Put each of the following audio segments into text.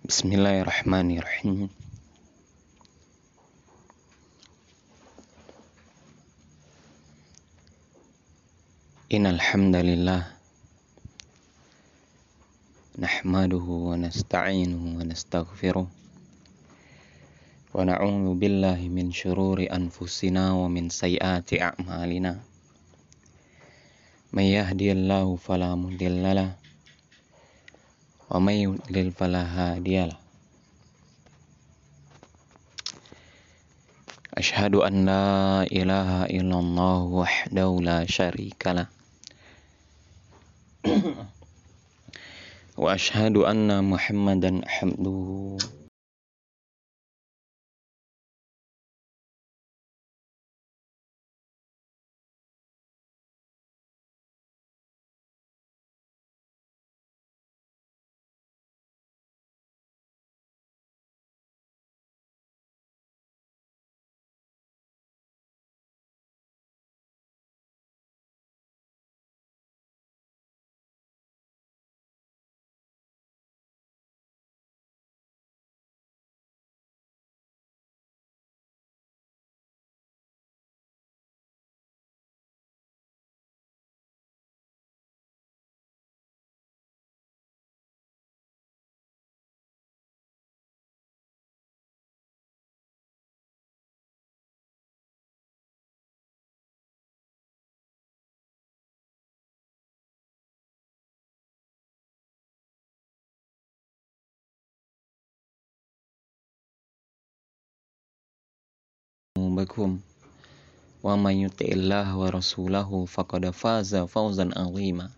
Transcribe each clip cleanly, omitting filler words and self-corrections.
Bismillahirrahmanirrahim. Innal hamdalillah nahmaduhu wa nasta'inuhu wa nastaghfiruh wa na'udzu billahi min syururi anfusina wa min sayyiati a'malina. May yahdihillahu fala mudhillalah wa may yudlil fala hadiyalah. Asyhadu an la ilaha illallah wahdahu la syarikalah wa asyhadu anna Muhammadan abduhu bakum wa may yuti'illah wa rasulahu faqad faza fawzan 'azima.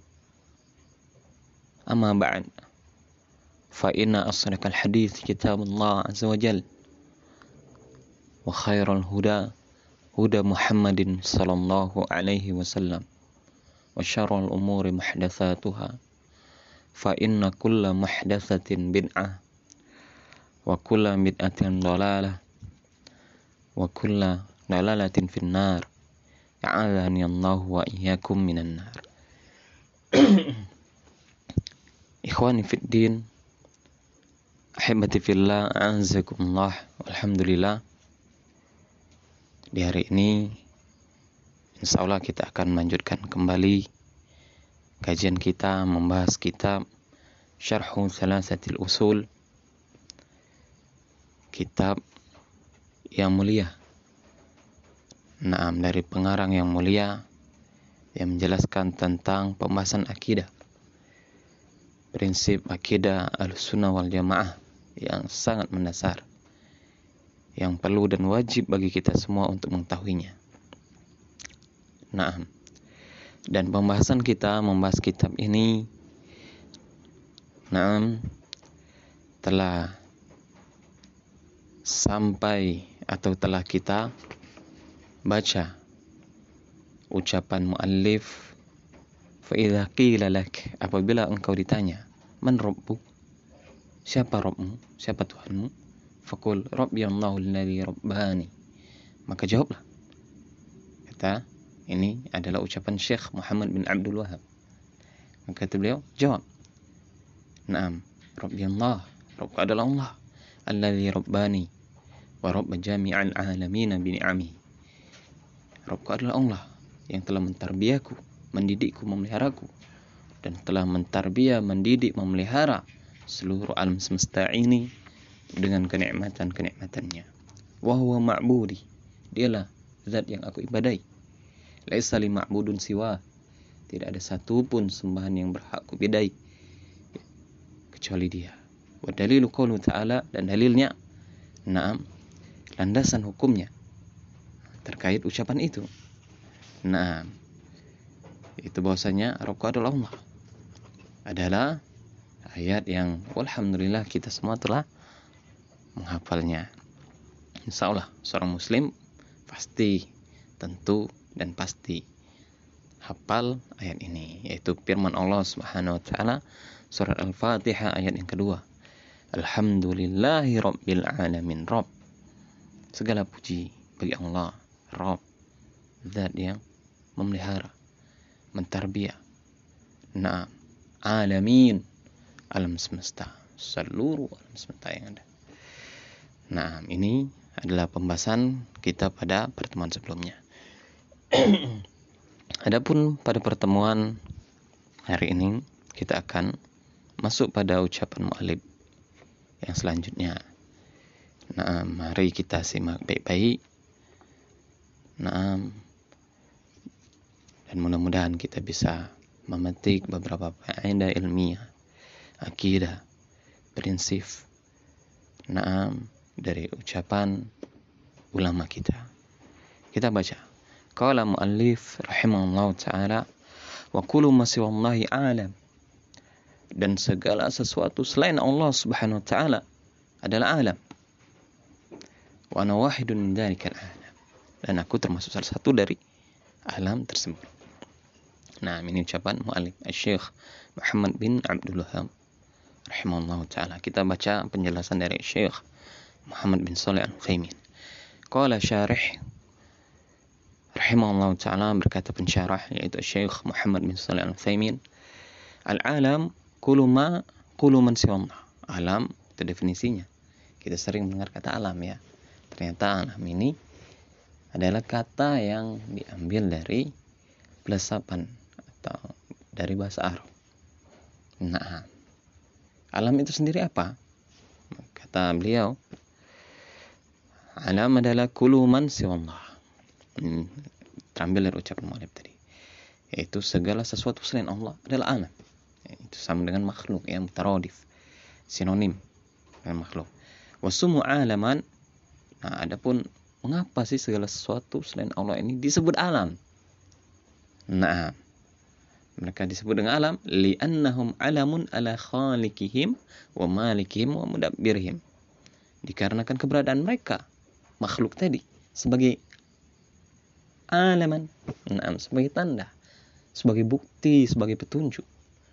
Amma ba'd, fa inna asdaqal hadits kitabullah azza wa jalla wa khairal huda huda Muhammadin sallallahu alaihi wasallam wa syarrul umuri muhdatsatuha fa inna kulla muhdatsatin bid'ah wa kulla bid'atin dhalalah wa kulla dalalatin finnar. A'adzani Allah wa iyyakum minan nar. Ikhwani fid din, ahibati fillah, a'azzakumullah. Alhamdulillah, di hari ini insyaallah kita akan melanjutkan kembali kajian kita membahas kitab Syarhu Thalatsatil Usul, kitab yang mulia. Naam, dari pengarang yang mulia yang menjelaskan tentang pembahasan akidah, prinsip akidah Ahlussunnah wal Jamaah yang sangat mendasar, yang perlu dan wajib bagi kita semua untuk mengetahuinya. Naam, dan pembahasan kita membahas kitab ini, naam, telah sampai atau telah kita baca ucapan muallif, fa idza qila lak, apabila engkau ditanya, man rabbuk, siapa Rabbmu, siapa Tuhanmu, faqul rabbi Allahu alladzi rabbani, maka jawablah, kata, ini adalah ucapan Syekh Muhammad bin Abdul Wahhab, maka kata beliau, jawab, naam, rabbi Allah, Rabbku adalah Allah, alladzi rabbani wa rabb jami'al alamin bi ni'amihi, Rabbku adalah Allah yang telah mentarbiyaku, mendidikku, memeliharaku, dan telah mentarbiah, mendidik, memelihara seluruh alam semesta ini dengan kenikmatan-kenikmatannya. Wa huwa ma'budi, dialah zat yang aku ibadai. Laisa li ma'budun siwa, tidak ada satu pun sembahan yang berhak ku ibadai kecuali dia. Wa dalilu qaulu ta'ala, dan dalilnya, naam, landasan hukumnya terkait ucapan itu. Nah, itu bahwasanya Rabbku adalah Allah adalah ayat yang alhamdulillah kita semua telah menghafalnya. Insyaallah seorang muslim pasti, tentu dan pasti hafal ayat ini, yaitu firman Allah Subhanahu wa taala surat Al-Fatihah ayat yang kedua. Alhamdulillahi rabbil alamin. Rabb, segala puji bagi Allah, Rabb, zat yang memelihara, mentarbiah. Nah, alamin, alam semesta, seluruh alam semesta yang ada. Nah, ini adalah pembahasan kita pada pertemuan sebelumnya. Adapun pada pertemuan hari ini kita akan masuk pada ucapan mu'allif yang selanjutnya. Nah, mari kita simak baik-baik. Nah, dan mudah-mudahan kita bisa memetik beberapa faedah ilmiah, akidah, prinsip, dari ucapan ulama kita. Kita baca. Qala mu'allif rahimahullah ta'ala, wa kullu ma siwallahi a'lam. Dan segala sesuatu selain Allah subhanahu wa ta'ala adalah alam. Wa ana wahidun min dzalikal alam. Dan aku termasuk salah satu dari alam tersebut. Nah, ini ucapan mu'allif Syekh Muhammad bin Abdul Wahhab rahimahullah ta'ala. Kita baca penjelasan dari Syekh Muhammad bin Shalih Al-Utsaimin. Qala syarih rahimahullah ta'ala, berkata pensyarah yaitu Syekh Muhammad bin Shalih Al-Utsaimin, al-alam kullu man siwallah. Alam itu definisinya. Kita sering mendengar kata alam ya. Ternyata alam ini adalah kata yang diambil dari pelesapan atau dari bahasa Arab. Nah, alam itu sendiri apa? Kata beliau, alam adalah kullu man siwallah. Terambil dari ucapan mu'allif tadi, yaitu segala sesuatu selain Allah adalah alam. Itu sama dengan makhluk yang mutaradif, sinonim dengan makhluk. Wasumu alaman. Nah, adapun mengapa sih segala sesuatu selain Allah ini disebut alam? Nah, mereka disebut dengan alam li'annahum alamun ala khaliqihim wa malikihim wa mudabbirihim. Dikarenakan keberadaan mereka makhluk tadi sebagai alaman, sebagai tanda, sebagai bukti, sebagai petunjuk.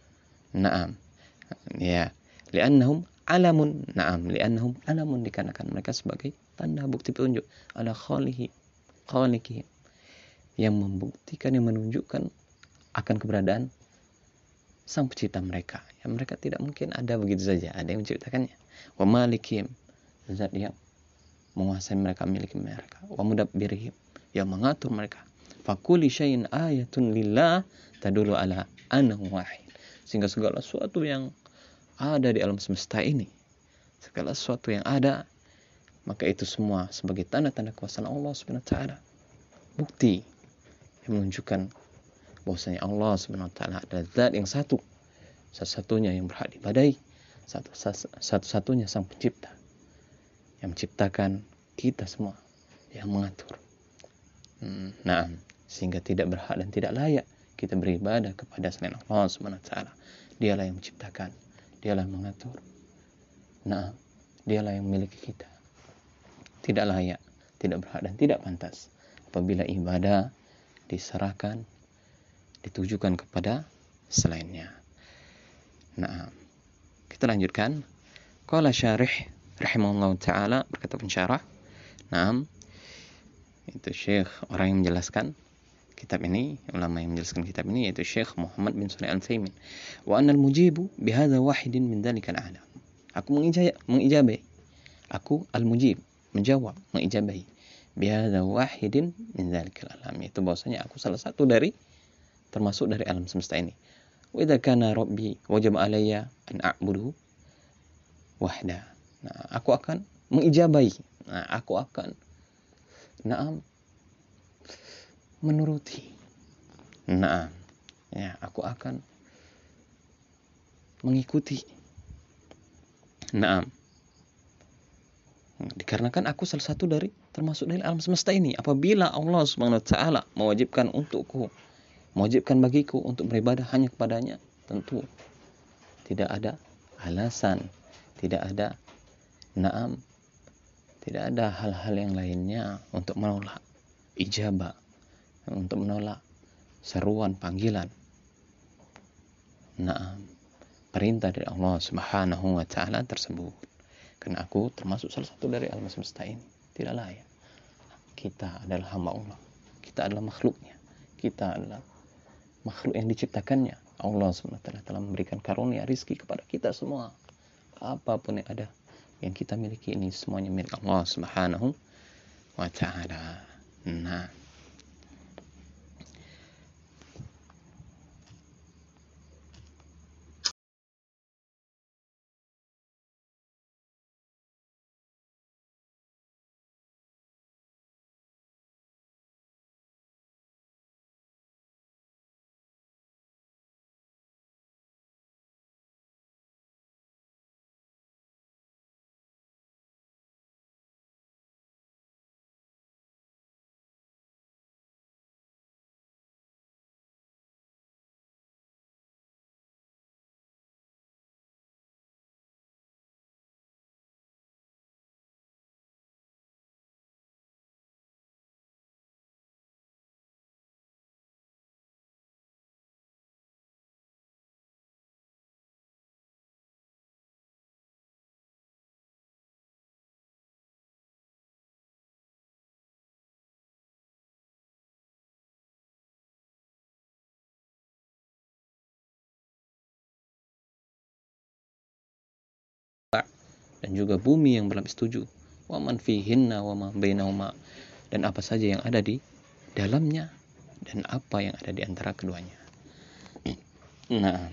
Ya, li'annahum alamun. Li'annahum alamun, dikarenakan mereka sebagai tanda, bukti, petunjuk ala khaliqihim, yang membuktikan, yang menunjukkan akan keberadaan sang pencipta mereka. Yang mereka tidak mungkin ada begitu saja, ada yang menciptakannya. Wa malikihim, zat yang menguasai mereka, miliki mereka. Wa mudabbirihim, yang mengatur mereka. Fa kulli syai'in ayatun lillah tadullu ala annahu wahid. Sehingga segala sesuatu yang ada di alam semesta ini, segala sesuatu yang ada, maka itu semua sebagai tanda-tanda kuasa Allah Subhanahu wa taala. Bukti yang menunjukkan bahwasanya Allah Subhanahu wa taala adalah zat yang satu, satu-satunya yang berhak diibadahi, satu-satunya sang pencipta yang menciptakan kita semua, yang mengatur. Sehingga tidak berhak dan tidak layak kita beribadah kepada selain Allah Subhanahu wa taala. Dialah yang menciptakan, dialah yang mengatur. Dialah yang memiliki kita. Tidak layak, tidak berhak dan tidak pantas apabila ibadah diserahkan, ditujukan kepada selainnya. Kita lanjutkan. Qala syarih rahimahullah ta'ala, berkata pensyarah. Itu Syekh, orang yang menjelaskan kitab ini, ulama yang menjelaskan kitab ini, yaitu Syekh Muhammad bin Shalih Al-Utsaimin. Wa anal mujibu bihadza wahidin min dzalikal alam. Aku mengijabahi. Aku al-mujib, menjawab, mengijabahi. Bihadza wahidin min dzalikal alam. Itu bahwasanya aku salah satu dari, termasuk dari alam semesta ini. Wa idza kana rabbi wajib alayya an a'budu wahda. Aku akan mengijabahi. Aku akan menuruti. Aku akan mengikuti. Dikarenakan aku salah satu dari, termasuk dari alam semesta ini. Apabila Allah Subhanahu wa taala mewajibkan untukku, mewajibkan bagiku untuk beribadah hanya kepadanya, tentu tidak ada alasan, tidak ada hal-hal yang lainnya untuk menolak ijabah, untuk menolak seruan, panggilan, perintah dari Allah Subhanahu wa taala tersebut. Karena aku termasuk salah satu dari alam semesta ini. Tidak layak. Kita adalah hamba Allah. Kita adalah makhluknya. Kita adalah makhluk yang diciptakannya. Allah Subhanahu wa taala telah memberikan karunia rizki kepada kita semua. apapun yang ada, yang kita miliki ini semuanya milik Allah Subhanahu wa ta'ala. Nah, dan juga bumi yang berlapis 7, wa man fihinna wa ma bainahuma, dan apa saja yang ada di dalamnya dan apa yang ada di antara keduanya. Nah,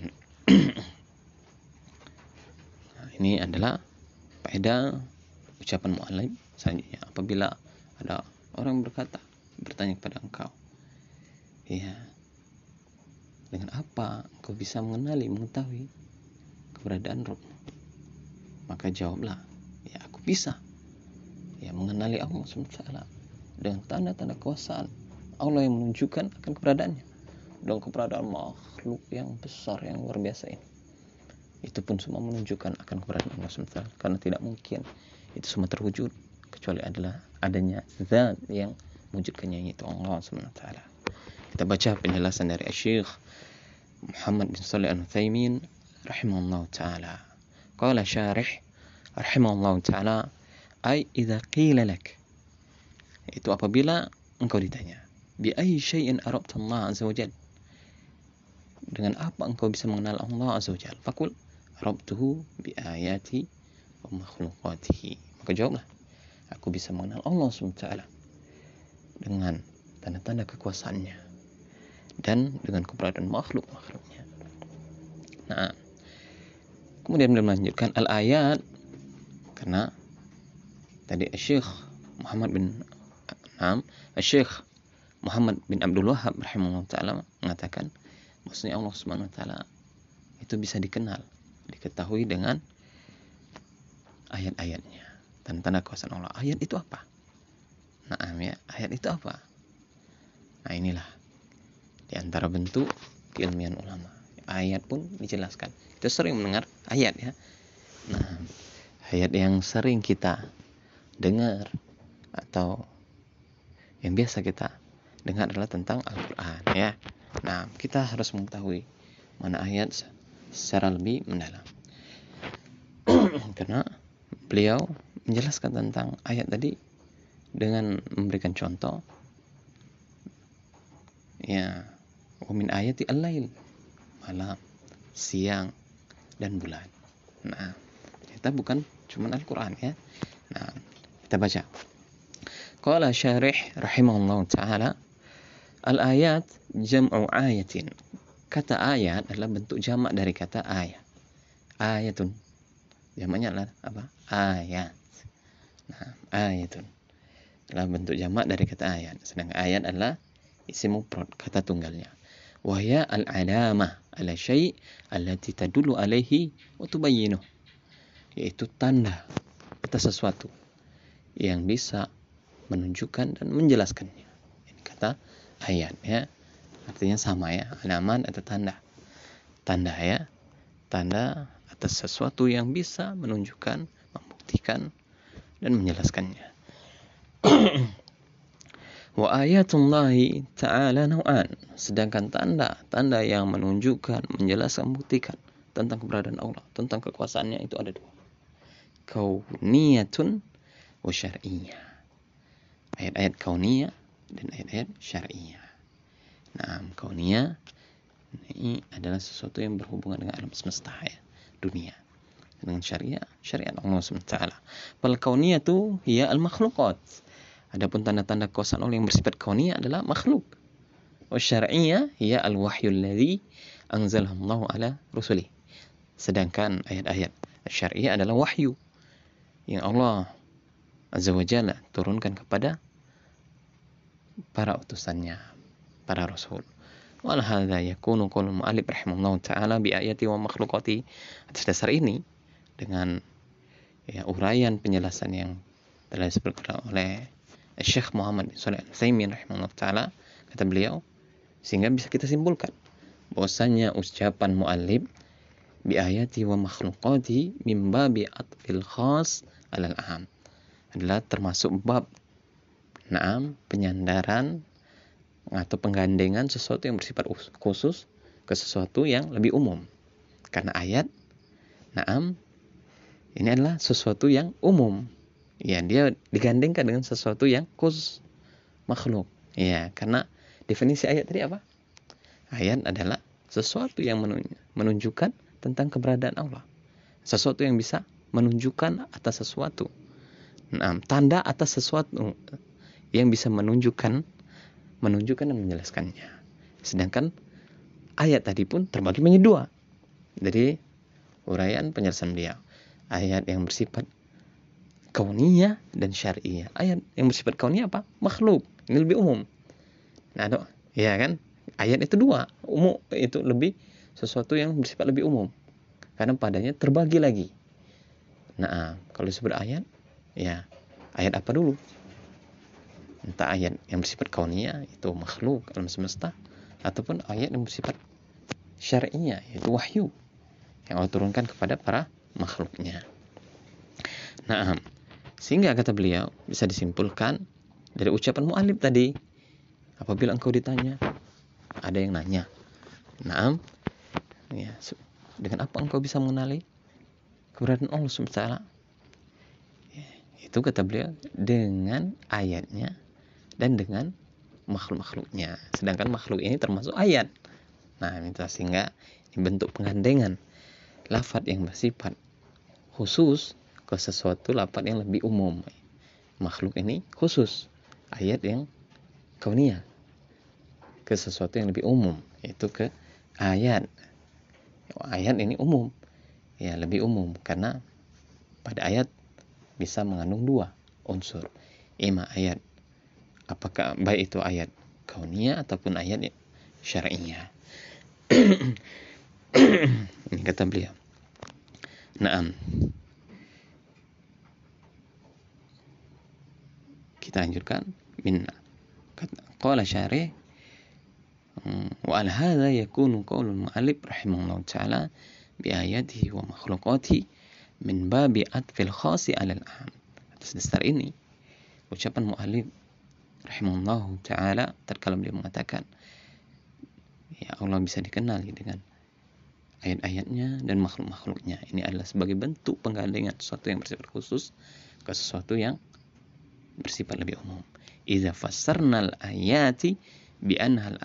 ini adalah faedah ucapan mu'allif. Selanjutnya, apabila ada orang bertanya kepada engkau, ya, dengan apa engkau bisa mengetahui keberadaan Rabb? Maka jawablah, ya aku bisa ya mengenali Allah SWT dengan tanda-tanda kuasaan Allah yang menunjukkan akan keberadaannya, dan keberadaan makhluk yang besar yang luar biasa ini. Itu pun semua menunjukkan akan keberadaan Allah SWT, karena tidak mungkin itu semua terwujud kecuali adanya zat yang mewujudkannya, yaitu Allah SWT. Kita baca penjelasan dari Syekh Muhammad bin Shalih Al-Utsaimin rahimahullah ta'ala. Qala syarih rahimahullah ta'ala, ay idza qila lak, itu apabila engkau ditanya, bi ayyi syai'in arabta Allah azza wajal, dengan apa engkau bisa mengenal Allah azza wajal? Faqul arabtuhu bi ayati wa makhluqatihi. Maka jawablah, aku bisa mengenal Allah SWT dengan tanda-tanda kekuasaannya dan dengan keberadaan makhluk-makhluknya. Nah, kemudian beliau melanjutkan al-ayat, karena tadi Syekh Muhammad bin Abdul Wahhab rahimahullah ta'ala mengatakan maksudnya Allah Subhanahu wa ta'ala itu bisa diketahui dengan ayat-ayatnya, tanda-tanda kuasaan Allah. Ayat itu apa? Nah, ya, ayat itu apa? Nah, inilah di antara bentuk keilmian ulama. Ayat pun dijelaskan. Kita sering mendengar ayat, ya. Nah, ayat yang sering kita dengar atau yang biasa kita dengar adalah tentang Al-Quran, ya. Nah, kita harus mengetahui mana ayat secara lebih mendalam. Karena beliau menjelaskan tentang ayat tadi dengan memberikan contoh, ya, wa min ayati al-lail, malam, siang, dan bulan. Nah, kita bukan cuma Al-Quran, ya. Nah, kita baca. Qala syarih rahimahullah ta'ala, al-ayat jam'u ayatin. Kata ayat adalah bentuk jamak dari kata ayat. Ayatun, jamaknya adalah apa? Ayat. Nah, ayatun adalah bentuk jamak dari kata ayat. Sedangkan ayat adalah isim mufrad, kata tunggalnya. Wahya al-alamah ala syai' allati tadullu alaihi wa tubayyinuh, yaitu tanda atas sesuatu yang bisa menunjukkan dan menjelaskannya. Ini kata ayat, ya. Artinya sama, ya. Alaman atau tanda. Tanda, ya. Tanda atas sesuatu yang bisa menunjukkan, membuktikan, dan menjelaskannya. Wa ayatullahi ta'ala naw'an. Sedangkan tanda yang menunjukkan, menjelaskan, membuktikan tentang keberadaan Allah, tentang kekuasaannya, itu ada dua. Kauniyatun wa syar'iyyah. Ayat-ayat kauniyah dan ayat-ayat syar'iyyah. Nah, kauniyah ini adalah sesuatu yang berhubungan dengan alam semesta, ya, dunia. dengan syariat Allah SWT. Fal kauniyatu hiya al makhluqat. Adapun tanda-tanda kekuasaan Allah yang bersifat kauniyah adalah makhluk. Wa syar'iyyah hiya al wahyu alladhi anzalahu Allah ala rusulih. Sedangkan ayat-ayat syariah adalah wahyu yang Allah Azza wa Jalla turunkan kepada para utusannya, para rasul. Wal hadza yakunu qaulul mu'allif rahimahullahu taala bi ayati wa makhluqati. Atas dasar ini, dengan uraian penjelasan yang telah disebutkan oleh Syekh Muhammad Shalih Al-Utsaimin rahimahullahu taala, kata beliau, sehingga bisa kita simpulkan bahwasanya ucapan mu'allif bi ayati wa makhluqati min babi atfil khas alal am adalah termasuk bab penyandaran atau penggandengan sesuatu yang bersifat khusus ke sesuatu yang lebih umum. Karena ayat ini adalah sesuatu yang umum. Ya, dia digandengkan dengan sesuatu yang khusus, makhluk. Ya, karena definisi ayat tadi apa? Ayat adalah sesuatu yang menunjukkan tentang keberadaan Allah. Sesuatu yang bisa menunjukkan atas sesuatu. Tanda atas sesuatu yang bisa menunjukkan dan menjelaskannya. Sedangkan ayat tadi pun terbagi menjadi dua. Dari uraian penjelasan beliau, ayat yang bersifat kauniyah dan syar'iyah. Ayat yang bersifat kauniyah apa? Makhluk. Ini lebih umum. Ya kan? Ayat itu dua. Umum itu lebih sesuatu yang bersifat lebih umum. Karena padanya terbagi lagi. Kalau disebut ayat, ya ayat apa dulu? Entah ayat yang bersifat kauniyah, itu makhluk alam semesta, ataupun ayat yang bersifat syar'iyah, yaitu wahyu yang Allah turunkan kepada para makhluknya. Sehingga kata beliau bisa disimpulkan dari ucapan mu'allif tadi, apabila engkau ditanya, ada yang nanya, dengan apa engkau bisa mengenali keberadaan Allah SWT? Itu kata beliau dengan ayatnya dan dengan makhluk-makhluknya. Sedangkan makhluk ini termasuk ayat. Sehingga ini bentuk penggandengan lafaz yang bersifat khusus ke sesuatu lafaz yang lebih umum. Makhluk ini khusus, ayat yang kauniyah ke sesuatu yang lebih umum, yaitu ke ayat. Ayat ini umum, ya lebih umum, karena pada ayat bisa mengandung dua unsur. Ayat, apakah baik itu ayat kauniyah ataupun ayat syar'iyah. Ini kata beliau. Kita lanjutkan. Qala syarih wa al hadza yakunu qaulul mu'allif rahimahullahu ta'ala bi ayatihi wa makhluqatihi min babi atfil khasi 'alal 'am. Atas dasar ini, ucapan mu'allif rahimahullahu ta'ala tatkala beliau mengatakan, ya Allah bisa dikenali dengan ayat-ayatnya dan makhluk-makhluknya. Ini adalah sebagai bentuk penggandengan sesuatu yang bersifat khusus ke sesuatu yang bersifat lebih umum. Idza fassarnal ayati bi annal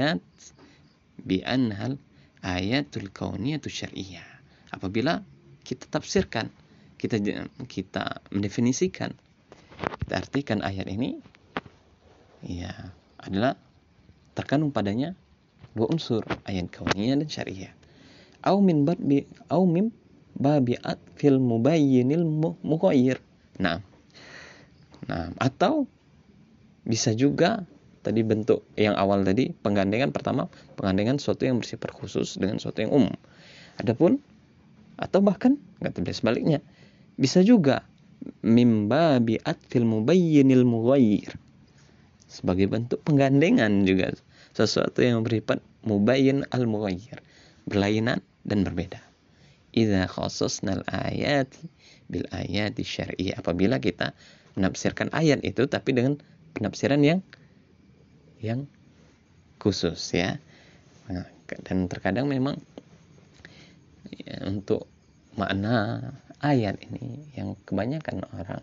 ayatul kauniyatu syar'iyyah. Apabila kita tafsirkan, kita mendefinisikan, kita artikan ayat ini, ya adalah terkandung padanya dua unsur, ayat kauniyah dan syariah. Au min babi'at fil mubayyinil mughayyir. Atau bisa juga tadi bentuk yang awal tadi, penggandengan pertama, penggandengan sesuatu yang bersifat khusus dengan sesuatu yang umum. Atau bahkan sebaliknya, bisa juga min babi'at fil mubayyinil mughayyir, sebagai bentuk penggandengan juga sesuatu yang bersifat mubayyin al-mughayyir, berlainan dan berbeda. Idza khassasnal ayati bil ayati syar'iyyah, apabila kita menafsirkan ayat itu tapi dengan penafsiran yang khusus, ya. Dan terkadang memang untuk makna ayat ini yang kebanyakan orang,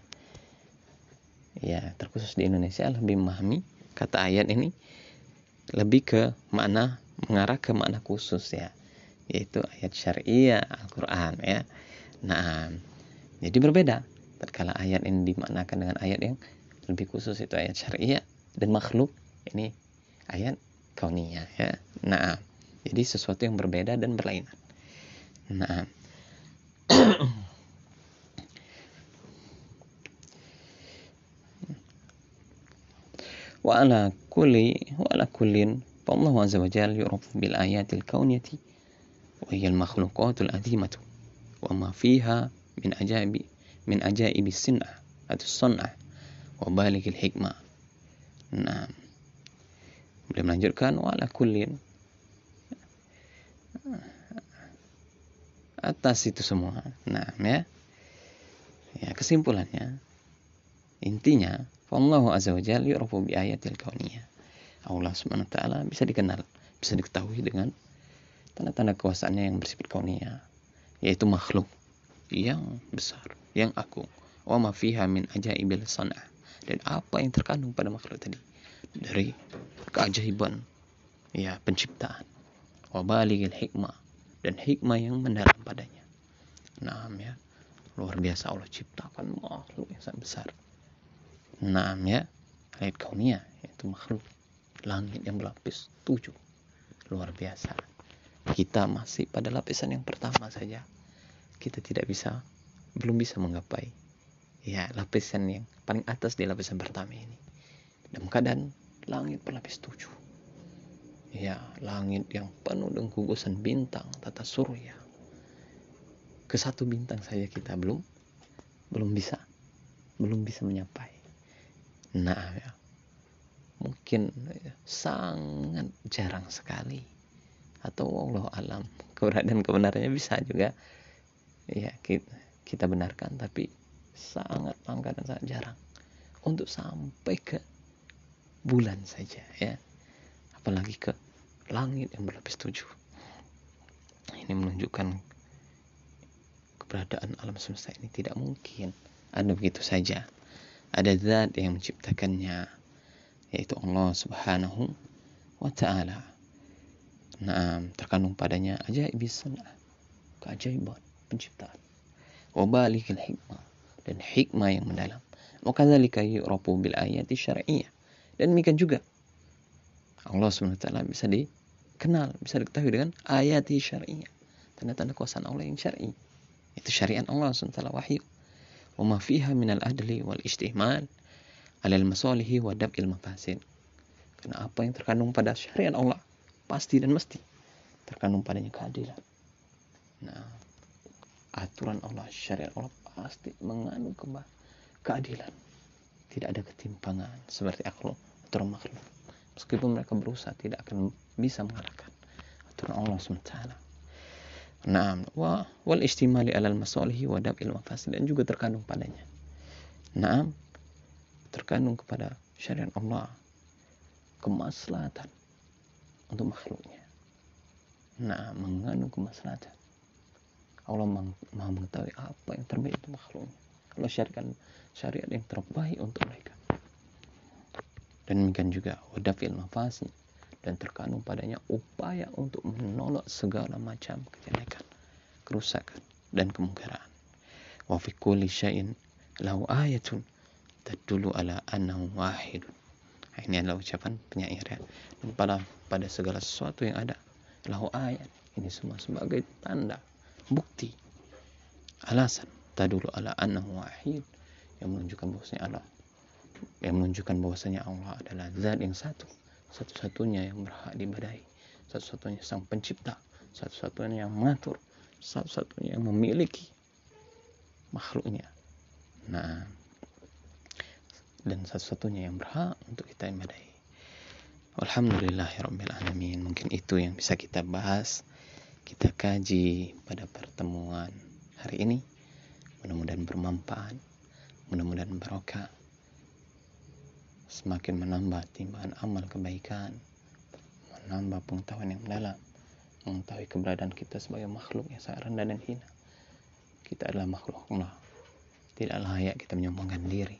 ya terkhusus di Indonesia, lebih memahami kata ayat ini lebih ke mengarah ke makna khusus, ya, yaitu ayat syariah Al-Quran, ya. Nah, jadi berbeda. Tatkala ayat ini dimaknakan dengan ayat yang lebih khusus, itu ayat syariah, dan makhluk ini ayat kauniyah ya. Nah, jadi sesuatu yang berbeda dan berlainan. Nah, wa ala kullin fa Allah azza wa jalla yu'rafu bil ayatil kauniyati wa hiya al makhluqatul azimatu wa ma fiha min ajaibi sin'ah atau sun'ah wa baligil hikmah. Nah, beliau melanjutkan wa ala kullin, atas itu semua. Nah, ya kesimpulannya, intinya Allah azza wa jalla yu'rafu bi ayatil kauniyah. Allah subhanahu wa ta'ala bisa dikenal, bisa diketahui dengan tanda-tanda kuasaannya yang bersifat kauniyah, yaitu makhluk yang besar, yang agung. Wa ma fiha min ajaibil san'ah, dan apa yang terkandung pada makhluk tadi dari keajaiban ya penciptaan. Wa baligil hikmah, dan hikmah yang mendalam padanya. Nah, ya, luar biasa Allah ciptakan makhluk yang sangat besar. Nah, ya, ayat kauniyah yaitu makhluk langit yang berlapis 7. Luar biasa. Kita masih pada lapisan yang pertama saja. Kita belum bisa menggapai ya lapisan yang paling atas di lapisan pertama ini. Dalam keadaan langit berlapis 7. Ya, langit yang penuh dengan gugusan bintang tata surya. Ke satu bintang saja kita belum bisa menyapai. Nah, ya, mungkin sangat jarang sekali, atau wallahu alam keberadaan kebenarannya bisa juga ya kita benarkan, tapi sangat langka dan sangat jarang untuk sampai ke bulan saja ya, apalagi ke langit yang berlapis 7. Ini menunjukkan keberadaan alam semesta ini tidak mungkin ada begitu saja. Ada zat yang menciptakannya, yaitu Allah subhanahu wa ta'ala. Nah, terkandung padanya ajaibis san'ah, keajaiban penciptaan. Wa baligil hikmah, dan hikmah yang mendalam. Wa kadzalika yu'rafu bil ayati syar'iyyah, dan demikian juga Allah subhanahu wa ta'ala bisa dikenal, bisa diketahui dengan ayati syar'iyyah, tanda-tanda kuasaan Allah yang syar'i. Itu syariat Allah subhanahu wa ta'ala, wahyu. Wa ma fiha minal adli wal istihmal alal masalihi wa dab'il mafasid. Karena apa yang terkandung pada syariat Allah pasti dan mesti terkandung padanya keadilan. Nah, aturan Allah, syariat Allah pasti mengandung keadilan. Tidak ada ketimpangan seperti aturan makhluk. Meskipun mereka berusaha, tidak akan bisa mengalahkan aturan Allah SWT. Naam, wal istimali alal masalihi wa dab'il mafasid, dan juga terkandung padanya. Naam, terkandung kepada syariat Allah kemaslahatan untuk makhluknya. Nah, mengandung kemaslahatan. Allah Maha mengetahui apa yang terbaik untuk makhluknya. Allah syariatkan syariat yang terbaik untuk mereka. Dan demikian juga wadafil mafasid, dan terkandung padanya upaya untuk menolak segala macam kejelekan, kerusakan, dan kemungkaran. Wa fi kulli syai'in lahu ayatun tadullu ala annahu wahid. Ini adalah ucapan penyair ya. Dan pada segala sesuatu yang ada lahu ayat, ini semua sebagai tanda, bukti, alasan tadullu ala annahu wahid, yang menunjukkan bahwasanya Allah adalah zat yang satu-satunya yang berhak diibadahi, satu-satunya sang pencipta, satu-satunya yang mengatur, satu-satunya yang memiliki makhluknya. Nah, dan satu-satunya yang berhak untuk kita ibadahi. Alhamdulillahirabbil alamin. Mungkin itu yang bisa kita bahas, kita kaji pada pertemuan hari ini. Mudah-mudahan bermanfaat, mudah-mudahan barokah, semakin menambah timbangan amal kebaikan, menambah pengetahuan yang mendalam, mengetahui keberadaan kita sebagai makhluk yang sangat rendah dan hina. Kita adalah makhluk Allah, tidak layak kita menyombongkan diri.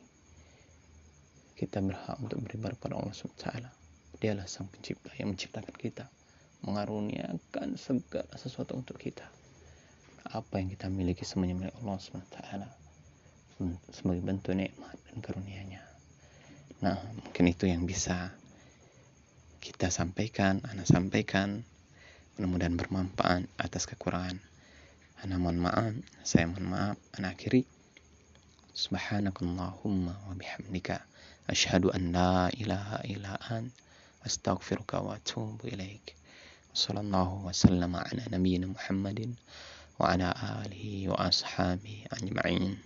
Kita berhak untuk beribadah kepada Allah SWT. Dialah sang pencipta yang menciptakan kita, mengaruniakan segala sesuatu untuk kita. apa yang kita miliki semuanya milik Allah SWT sebagai bentuk nikmat dan karunia-Nya. Nah, mungkin itu yang bisa kita sampaikan, ana sampaikan. Mudah-mudahan bermanfaat. Atas kekurangan ana mohon maaf, saya mohon maaf. Ana akhiri, subhanakallahumma wa bihamdika asyhadu an la ilaha illa ant astaghfiruka wa atubu ilaik. Sallallahu wasallam ala nabiyyina Muhammadin wa ala alihi wa ashabihi ajma'in.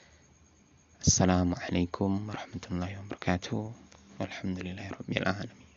Assalamualaikum warahmatullahi wabarakatuh. Walhamdulillahirabbil alamin.